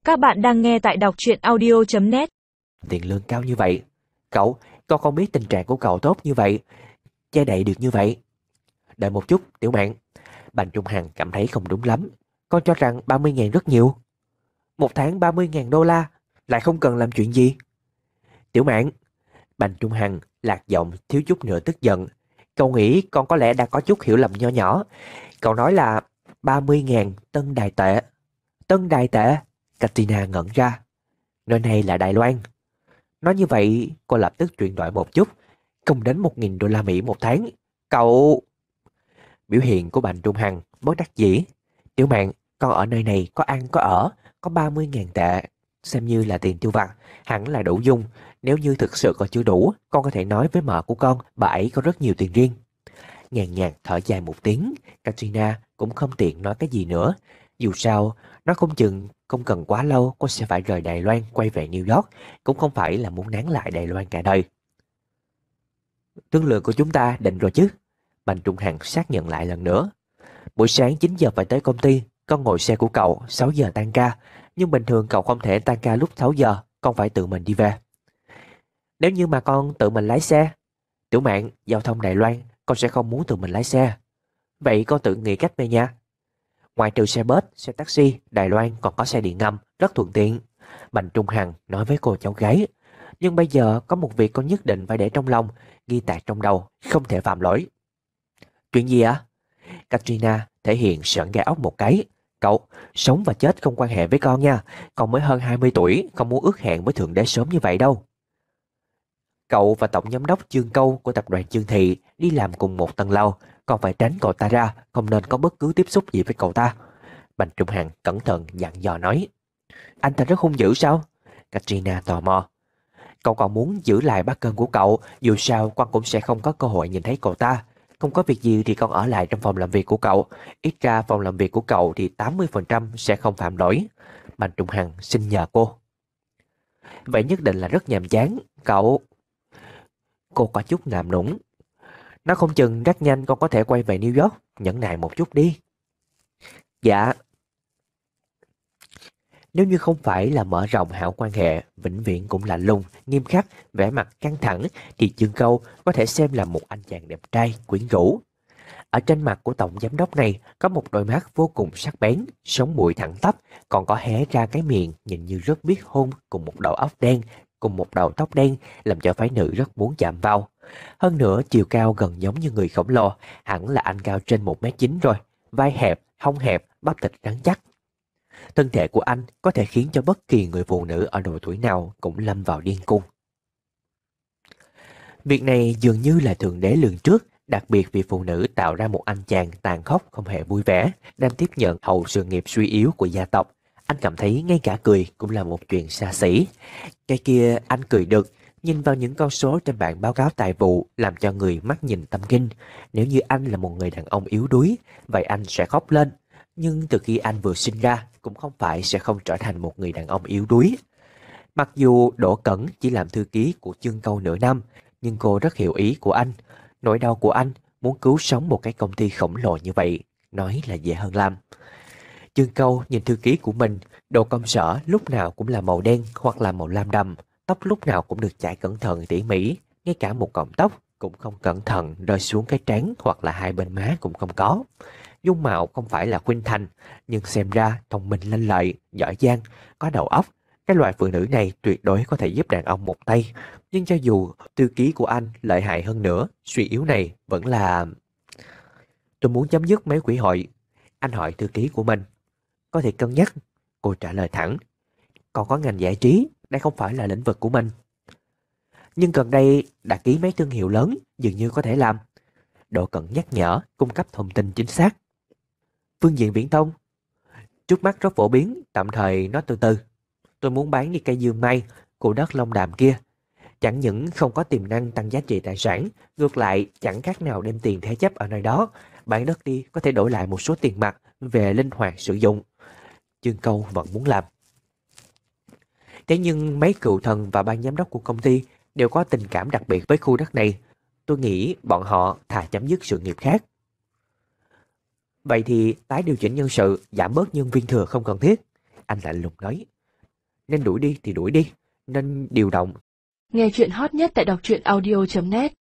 Các bạn đang nghe tại đọc truyện audio.net. Tiền lương cao như vậy. Con không biết tình trạng của cậu tốt như vậy, che đậy được như vậy. Đợi một chút, Tiểu Mạn. Bành Trung Hằng cảm thấy không đúng lắm. Con cho rằng 30.000 rất nhiều. Một tháng 30.000 đô la, lại không cần làm chuyện gì. Tiểu Mạn. Bành Trung Hằng lạc giọng thiếu chút nữa tức giận. Cậu nghĩ con có lẽ đã có chút hiểu lầm nho nhỏ. Cậu nói là 30.000 tân đài tệ. Tân đài tệ? Katrina ngẩn ra. Nơi này là Đài Loan. Nói như vậy, cô lập tức chuyển đổi một chút. Không đến 1.000 đô la Mỹ một tháng. Cậu... Biểu hiện của Bành Trung Hằng bất đắc dĩ. Tiểu Mạn, con ở nơi này có ăn có ở, có 30.000 tệ. Xem như là tiền tiêu vặt, hẳn là đủ dùng. Nếu như thực sự còn chưa đủ, con có thể nói với mợ của con, bà ấy có rất nhiều tiền riêng. Nhàn nhạt thở dài một tiếng, Katrina cũng không tiện nói cái gì nữa. Dù sao, nó không chừng không cần quá lâu cô sẽ phải rời Đài Loan quay về New York, cũng không phải là muốn nán lại Đài Loan cả đời. Thương lượng của chúng ta định rồi chứ? Bành Trung Hằng xác nhận lại lần nữa. Buổi sáng 9 giờ phải tới công ty, con ngồi xe của cậu 6 giờ tan ca, nhưng bình thường cậu không thể tan ca lúc 6 giờ, con phải tự mình đi về. Nếu như mà con tự mình lái xe, Tiểu Mạn, giao thông Đài Loan, con sẽ không muốn tự mình lái xe. Vậy con tự nghĩ cách về nha. Ngoài trừ xe bus, xe taxi, Đài Loan còn có xe điện ngầm, rất thuận tiện. Bành Trung Hằng nói với cô cháu gái. Nhưng bây giờ có một việc con nhất định phải để trong lòng, ghi tạc trong đầu, không thể phạm lỗi. Chuyện gì ạ? Katrina thể hiện sởn gai ốc một cái. Cậu, sống và chết không quan hệ với con nha. Con mới hơn 20 tuổi, không muốn ước hẹn với Thượng Đế sớm như vậy đâu. Cậu và tổng giám đốc Chương Câu của tập đoàn Chương Thị đi làm cùng một tầng lầu, còn phải tránh cậu ta ra, không nên có bất cứ tiếp xúc gì với cậu ta. Bành Trung Hằng cẩn thận dặn dò nói. Anh ta rất hung dữ sao? Katrina tò mò. Cậu còn muốn giữ lại bát cơm của cậu, dù sao con cũng sẽ không có cơ hội nhìn thấy cậu ta. Không có việc gì thì con ở lại trong phòng làm việc của cậu. Ít ra phòng làm việc của cậu thì 80% sẽ không phạm lỗi. Bành Trung Hằng xin nhờ cô. Vậy nhất định là rất nhàm chán. Cậu... Cô có chút ngàm nũng. Nó không chừng rất nhanh con có thể quay về New York. Nhẫn nại một chút đi. Dạ. Nếu như không phải là mở rộng hảo quan hệ, vĩnh viễn cũng lạnh lùng, nghiêm khắc, vẻ mặt căng thẳng, thì Chương Câu có thể xem là một anh chàng đẹp trai, quyến rũ. Ở trên mặt của tổng giám đốc này có một đôi mắt vô cùng sắc bén, sống mũi thẳng tắp, còn có hé ra cái miệng nhìn như rất biết hôn, cùng một đầu óc đen, cùng một đầu tóc đen, làm cho phái nữ rất muốn chạm vào. Hơn nữa chiều cao gần giống như người khổng lồ, hẳn là anh cao trên 1m9 rồi, vai hẹp, hông hẹp, bắp thịt rắn chắc. Thân thể của anh có thể khiến cho bất kỳ người phụ nữ ở độ tuổi nào cũng lâm vào điên cuồng. Việc này dường như là Thượng Đế lường trước, đặc biệt vì phụ nữ tạo ra một anh chàng tàn khốc không hề vui vẻ, đang tiếp nhận hậu sự nghiệp suy yếu của gia tộc. Anh cảm thấy ngay cả cười cũng là một chuyện xa xỉ. Cái kia anh cười được, nhìn vào những con số trên bảng báo cáo tài vụ làm cho người mắt nhìn tâm kinh. Nếu như anh là một người đàn ông yếu đuối, vậy anh sẽ khóc lên. Nhưng từ khi anh vừa sinh ra cũng không phải sẽ không trở thành một người đàn ông yếu đuối. Mặc dù Đỗ Cẩn chỉ làm thư ký của Chương Câu nửa năm, nhưng cô rất hiểu ý của anh. Nỗi đau của anh muốn cứu sống một cái công ty khổng lồ như vậy, nói là dễ hơn làm. Chương Câu nhìn thư ký của mình, đồ công sở lúc nào cũng là màu đen hoặc là màu lam đậm, tóc lúc nào cũng được chải cẩn thận tỉ mỉ, ngay cả một cọng tóc cũng không cẩn thận rơi xuống cái trán hoặc là hai bên má cũng không có. Dung mạo không phải là khuynh thành, nhưng xem ra thông minh lanh lợi, giỏi giang, có đầu óc. Cái loại phụ nữ này tuyệt đối có thể giúp đàn ông một tay. Nhưng cho dù thư ký của anh lợi hại hơn nữa, suy yếu này vẫn là... Tôi muốn chấm dứt mấy quỹ hội. Anh hỏi thư ký của mình. Có thể cân nhắc. Cô trả lời thẳng. Còn có ngành giải trí, đây không phải là lĩnh vực của mình. Nhưng gần đây đã ký mấy thương hiệu lớn, dường như có thể làm. Độ Cận nhắc nhở, cung cấp thông tin chính xác. Phương diện viễn thông. Trước mắt rất phổ biến, tạm thời nó từ từ. Tôi muốn bán đi cây dương mai, khu đất Long Đàm kia. Chẳng những không có tiềm năng tăng giá trị tài sản, ngược lại chẳng khác nào đem tiền thế chấp ở nơi đó. Bán đất đi có thể đổi lại một số tiền mặt về linh hoạt sử dụng. Chương Câu vẫn muốn làm. Thế nhưng mấy cựu thần và ban giám đốc của công ty đều có tình cảm đặc biệt với khu đất này. Tôi nghĩ bọn họ thà chấm dứt sự nghiệp khác. Vậy thì tái điều chỉnh nhân sự, giảm bớt nhân viên thừa không cần thiết. Anh lạnh lùng nói. nên đuổi đi thì đuổi đi, nên điều động. Nghe chuyện hot nhất tại đọc truyện audio.net